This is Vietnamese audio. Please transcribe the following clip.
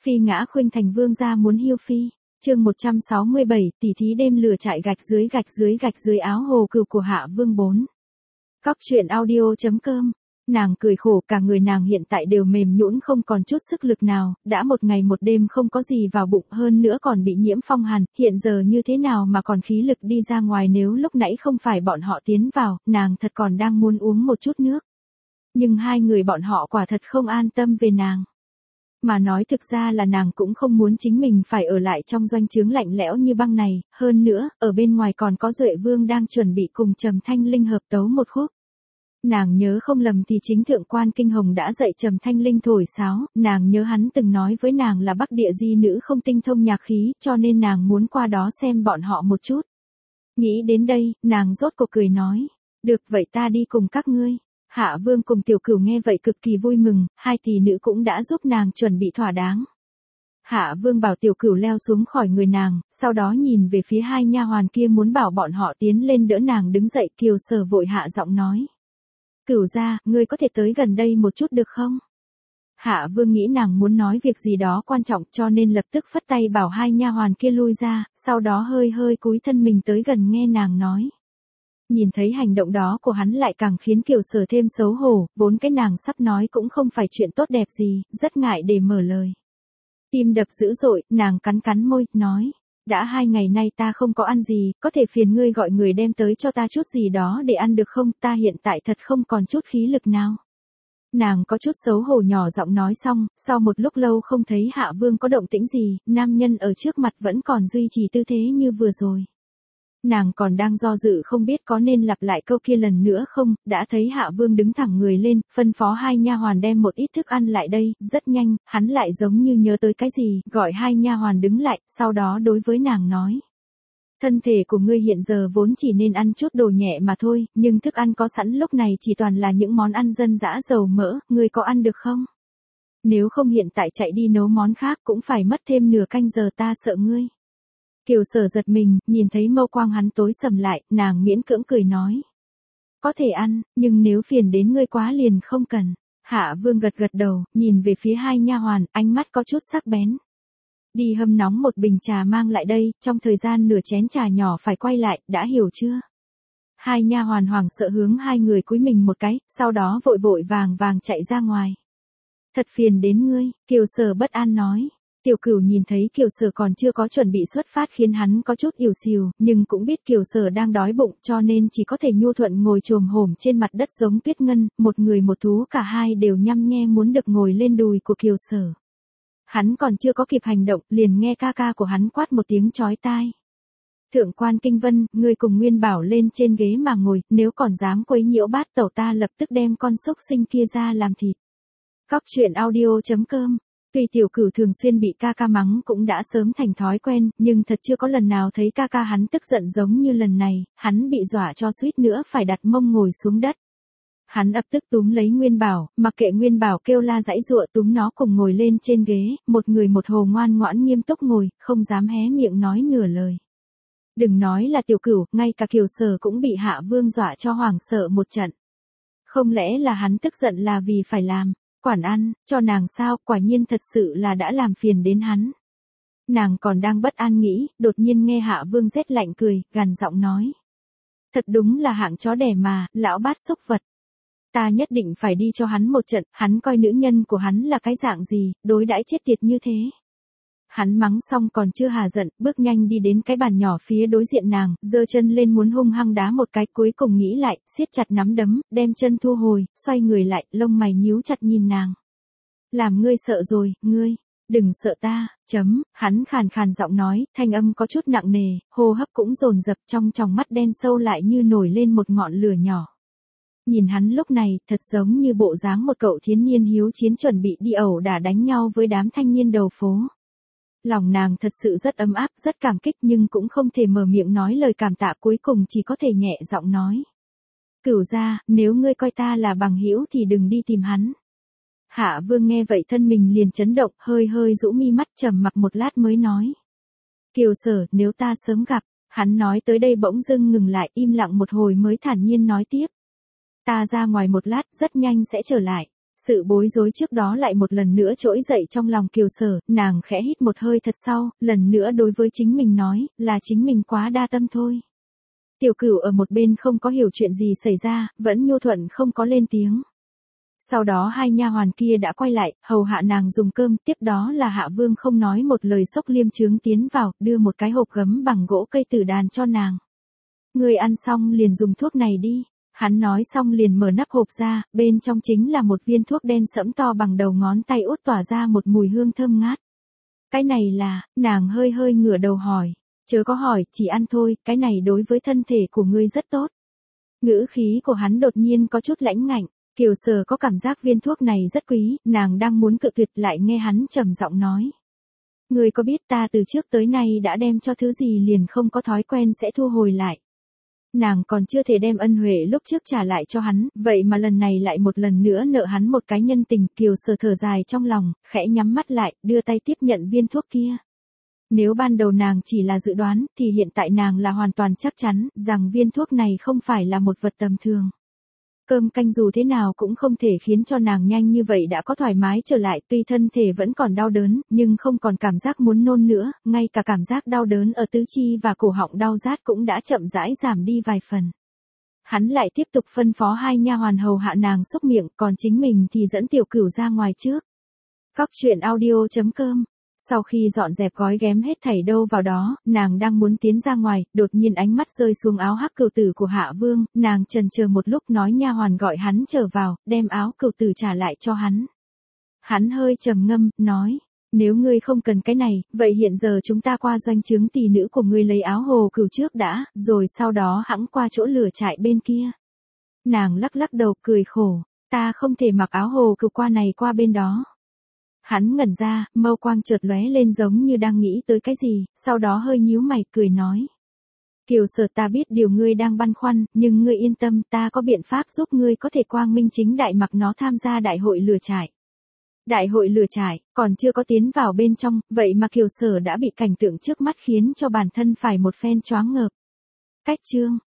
Phi ngã khuynh thành vương gia muốn hiêu phi. Chương 167, tỷ thí đêm lửa trại gạch dưới áo hồ cừu của Hạ Vương 4. Cóc truyện audio.com. Nàng cười khổ, cả người nàng hiện tại đều mềm nhũn không còn chút sức lực nào, đã một ngày một đêm không có gì vào bụng, hơn nữa còn bị nhiễm phong hàn, hiện giờ như thế nào mà còn khí lực đi ra ngoài, nếu lúc nãy không phải bọn họ tiến vào, nàng thật còn đang muốn uống một chút nước. Nhưng hai người bọn họ quả thật không an tâm về nàng. Mà nói thực ra là nàng cũng không muốn chính mình phải ở lại trong doanh trướng lạnh lẽo như băng này, hơn nữa, ở bên ngoài còn có Duệ Vương đang chuẩn bị cùng Trầm Thanh Linh hợp tấu một khúc. Nàng nhớ không lầm thì chính thượng quan Kinh Hồng đã dạy Trầm Thanh Linh thổi sáo, nàng nhớ hắn từng nói với nàng là Bắc Địa di nữ không tinh thông nhạc khí, cho nên nàng muốn qua đó xem bọn họ một chút. Nghĩ đến đây, nàng rốt cuộc cười nói, được vậy ta đi cùng các ngươi. Hạ Vương cùng Tiểu Cửu nghe vậy cực kỳ vui mừng, hai tỷ nữ cũng đã giúp nàng chuẩn bị thỏa đáng. Hạ Vương bảo Tiểu Cửu leo xuống khỏi người nàng, sau đó nhìn về phía hai nha hoàn kia muốn bảo bọn họ tiến lên đỡ nàng đứng dậy. Kiều Sở vội hạ giọng nói, Cửu gia, ngươi có thể tới gần đây một chút được không? Hạ Vương nghĩ nàng muốn nói việc gì đó quan trọng cho nên lập tức phất tay bảo hai nha hoàn kia lui ra, sau đó hơi cúi thân mình tới gần nghe nàng nói. Nhìn thấy hành động đó của hắn lại càng khiến Kiều Sở thêm xấu hổ, vốn cái nàng sắp nói cũng không phải chuyện tốt đẹp gì, rất ngại để mở lời. Tim đập dữ dội, nàng cắn môi, nói, đã 2 ngày nay ta không có ăn gì, có thể phiền ngươi gọi người đem tới cho ta chút gì đó để ăn được không, ta hiện tại thật không còn chút khí lực nào. Nàng có chút xấu hổ nhỏ giọng nói xong, sau một lúc lâu không thấy Hạ Vương có động tĩnh gì, nam nhân ở trước mặt vẫn còn duy trì tư thế như vừa rồi. Nàng còn đang do dự không biết có nên lặp lại câu kia lần nữa không, đã thấy Hạ Vương đứng thẳng người lên, phân phó hai nha hoàn đem một ít thức ăn lại đây, rất nhanh, hắn lại giống như nhớ tới cái gì, gọi hai nha hoàn đứng lại, sau đó đối với nàng nói. Thân thể của ngươi hiện giờ vốn chỉ nên ăn chút đồ nhẹ mà thôi, nhưng thức ăn có sẵn lúc này chỉ toàn là những món ăn dân dã dầu mỡ, ngươi có ăn được không? Nếu không hiện tại chạy đi nấu món khác cũng phải mất thêm nửa canh giờ, ta sợ ngươi. Kiều Sở giật mình, nhìn thấy mâu quang hắn tối sầm lại, nàng miễn cưỡng cười nói. Có thể ăn, nhưng nếu phiền đến ngươi quá liền không cần. Hạ Vương gật đầu, nhìn về phía hai nha hoàn, ánh mắt có chút sắc bén. Đi hâm nóng một bình trà mang lại đây, trong thời gian nửa chén trà nhỏ phải quay lại, đã hiểu chưa? Hai nha hoàn hoảng sợ hướng hai người cúi mình một cái, sau đó vội vàng chạy ra ngoài. Thật phiền đến ngươi, Kiều Sở bất an nói. Tiểu Cửu nhìn thấy Kiều Sở còn chưa có chuẩn bị xuất phát khiến hắn có chút ỉu xìu, nhưng cũng biết Kiều Sở đang đói bụng cho nên chỉ có thể nhu thuận ngồi chồm hổm trên mặt đất giống Tuyết Ngân, một người một thú cả hai đều nhăm nhe muốn được ngồi lên đùi của Kiều Sở. Hắn còn chưa có kịp hành động, liền nghe ca ca của hắn quát một tiếng chói tai. Thượng quan Kinh Vân, ngươi cùng Nguyên Bảo lên trên ghế mà ngồi, nếu còn dám quấy nhiễu bát tẩu ta lập tức đem con xúc sinh kia ra làm thịt. Cóc truyện audio.com. Tuy Tiểu Cửu thường xuyên bị ca ca mắng cũng đã sớm thành thói quen, nhưng thật chưa có lần nào thấy ca ca hắn tức giận giống như lần này, hắn bị dọa cho suýt nữa phải đặt mông ngồi xuống đất. Hắn ập tức túm lấy Nguyên Bảo, mặc kệ Nguyên Bảo kêu la giãy giụa túm nó cùng ngồi lên trên ghế, một người một hồ ngoan ngoãn nghiêm túc ngồi, không dám hé miệng nói nửa lời. Đừng nói là Tiểu Cửu, ngay cả Kiều Sở cũng bị Hạ Vương dọa cho hoảng sợ một trận. Không lẽ là hắn tức giận là vì phải làm quản ăn, cho nàng sao, quả nhiên thật sự là đã làm phiền đến hắn. Nàng còn đang bất an nghĩ, đột nhiên nghe Hạ Vương rét lạnh cười, gằn giọng nói. Thật đúng là hạng chó đẻ mà, lão bát xúc vật. Ta nhất định phải đi cho hắn một trận, hắn coi nữ nhân của hắn là cái dạng gì, đối đãi chết tiệt như thế. Hắn mắng xong còn chưa hà giận, bước nhanh đi đến cái bàn nhỏ phía đối diện nàng, giơ chân lên muốn hung hăng đá một cái, cuối cùng nghĩ lại, siết chặt nắm đấm, đem chân thu hồi, xoay người lại, lông mày nhíu chặt nhìn nàng. Làm ngươi sợ rồi, ngươi, đừng sợ ta, hắn khàn giọng nói, thanh âm có chút nặng nề, hô hấp cũng dồn dập, trong tròng mắt đen sâu lại như nổi lên một ngọn lửa nhỏ. Nhìn hắn lúc này, thật giống như bộ dáng một cậu thiếu niên hiếu chiến chuẩn bị đi ẩu đả đánh nhau với đám thanh niên đầu phố. Lòng nàng thật sự rất ấm áp, rất cảm kích nhưng cũng không thể mở miệng nói lời cảm tạ, cuối cùng chỉ có thể nhẹ giọng nói. Cửu gia, nếu ngươi coi ta là bằng hữu thì đừng đi tìm hắn. Hạ Vương nghe vậy thân mình liền chấn động, hơi rũ mi mắt trầm mặc một lát mới nói. Kiều Sở, nếu ta sớm gặp, hắn nói tới đây bỗng dưng ngừng lại, im lặng một hồi mới thản nhiên nói tiếp. Ta ra ngoài một lát, rất nhanh sẽ trở lại. Sự bối rối trước đó lại một lần nữa trỗi dậy trong lòng Kiều Sở, nàng khẽ hít một hơi thật sâu, lần nữa đối với chính mình nói, là chính mình quá đa tâm thôi. Tiểu Cửu ở một bên không có hiểu chuyện gì xảy ra, vẫn nhu thuận không có lên tiếng. Sau đó hai nha hoàn kia đã quay lại, hầu hạ nàng dùng cơm, tiếp đó là Hạ Vương không nói một lời xốc liêm chướng tiến vào, đưa một cái hộp gấm bằng gỗ cây tử đàn cho nàng. Người ăn xong liền dùng thuốc này đi. Hắn nói xong liền mở nắp hộp ra, bên trong chính là một viên thuốc đen sẫm to bằng đầu ngón tay út tỏa ra một mùi hương thơm ngát. Cái này là, nàng hơi hơi ngửa đầu hỏi, chớ có hỏi, chỉ ăn thôi, cái này đối với thân thể của ngươi rất tốt. Ngữ khí của hắn đột nhiên có chút lãnh ngạnh, Kiều Sở có cảm giác viên thuốc này rất quý, nàng đang muốn cự tuyệt lại nghe hắn trầm giọng nói. Ngươi có biết ta từ trước tới nay đã đem cho thứ gì liền không có thói quen sẽ thu hồi lại. Nàng còn chưa thể đem ân huệ lúc trước trả lại cho hắn, vậy mà lần này lại một lần nữa nợ hắn một cái nhân tình. Kiều Sở thở dài trong lòng, khẽ nhắm mắt lại, đưa tay tiếp nhận viên thuốc kia. Nếu ban đầu nàng chỉ là dự đoán, thì hiện tại nàng là hoàn toàn chắc chắn, rằng viên thuốc này không phải là một vật tầm thường. Cơm canh dù thế nào cũng không thể khiến cho nàng nhanh như vậy đã có thoải mái trở lại, tuy thân thể vẫn còn đau đớn, nhưng không còn cảm giác muốn nôn nữa, ngay cả cảm giác đau đớn ở tứ chi và cổ họng đau rát cũng đã chậm rãi giảm đi vài phần. Hắn lại tiếp tục phân phó hai nha hoàn hầu hạ nàng xúc miệng, còn chính mình thì dẫn Tiểu Cửu ra ngoài trước. Cóc truyện audio.com. Sau khi dọn dẹp gói ghém hết thảy đâu vào đó, nàng đang muốn tiến ra ngoài, đột nhiên ánh mắt rơi xuống áo hắc cừu tử của Hạ Vương, nàng chần chờ một lúc nói nha hoàn gọi hắn trở vào, đem áo cừu tử trả lại cho hắn. Hắn hơi trầm ngâm, nói, nếu ngươi không cần cái này, vậy hiện giờ chúng ta qua doanh trướng tỷ nữ của ngươi lấy áo hồ cừu trước đã, rồi sau đó hẵng qua chỗ lửa trại bên kia. Nàng lắc lắc đầu cười khổ, ta không thể mặc áo hồ cừu qua này qua bên đó. Hắn ngẩn ra, mâu quang chợt lóe lên giống như đang nghĩ tới cái gì, sau đó hơi nhíu mày cười nói. Kiều Sở, ta biết điều ngươi đang băn khoăn, nhưng ngươi yên tâm, ta có biện pháp giúp ngươi có thể quang minh chính đại mặc nó tham gia đại hội lửa trại. Đại hội lửa trại, còn chưa có tiến vào bên trong, vậy mà Kiều Sở đã bị cảnh tượng trước mắt khiến cho bản thân phải một phen choáng ngợp. Cách chương